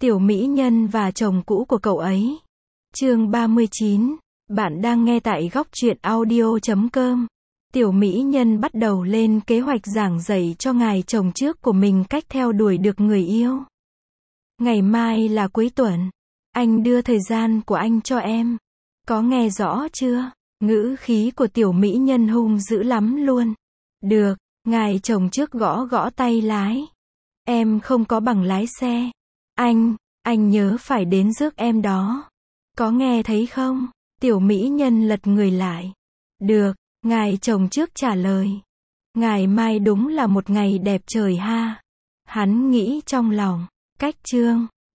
Tiểu mỹ nhân và chồng cũ của cậu ấy. Chương 39. Bạn đang nghe tại góc truyện audio.com. Tiểu mỹ nhân bắt đầu lên kế hoạch giảng dạy cho ngài chồng trước của mình cách theo đuổi được người yêu. Ngày mai là cuối tuần. Anh đưa thời gian của anh cho em. Có nghe rõ chưa? Ngữ khí của tiểu mỹ nhân hung dữ lắm luôn. Được, ngài chồng trước gõ gõ tay lái. Em không có bằng lái xe. Anh nhớ phải đến rước em đó. Có nghe thấy không? Tiểu mỹ nhân lật người lại. Được, ngài chồng trước trả lời. Ngày mai đúng là một ngày đẹp trời ha. Hắn nghĩ trong lòng. Cách chương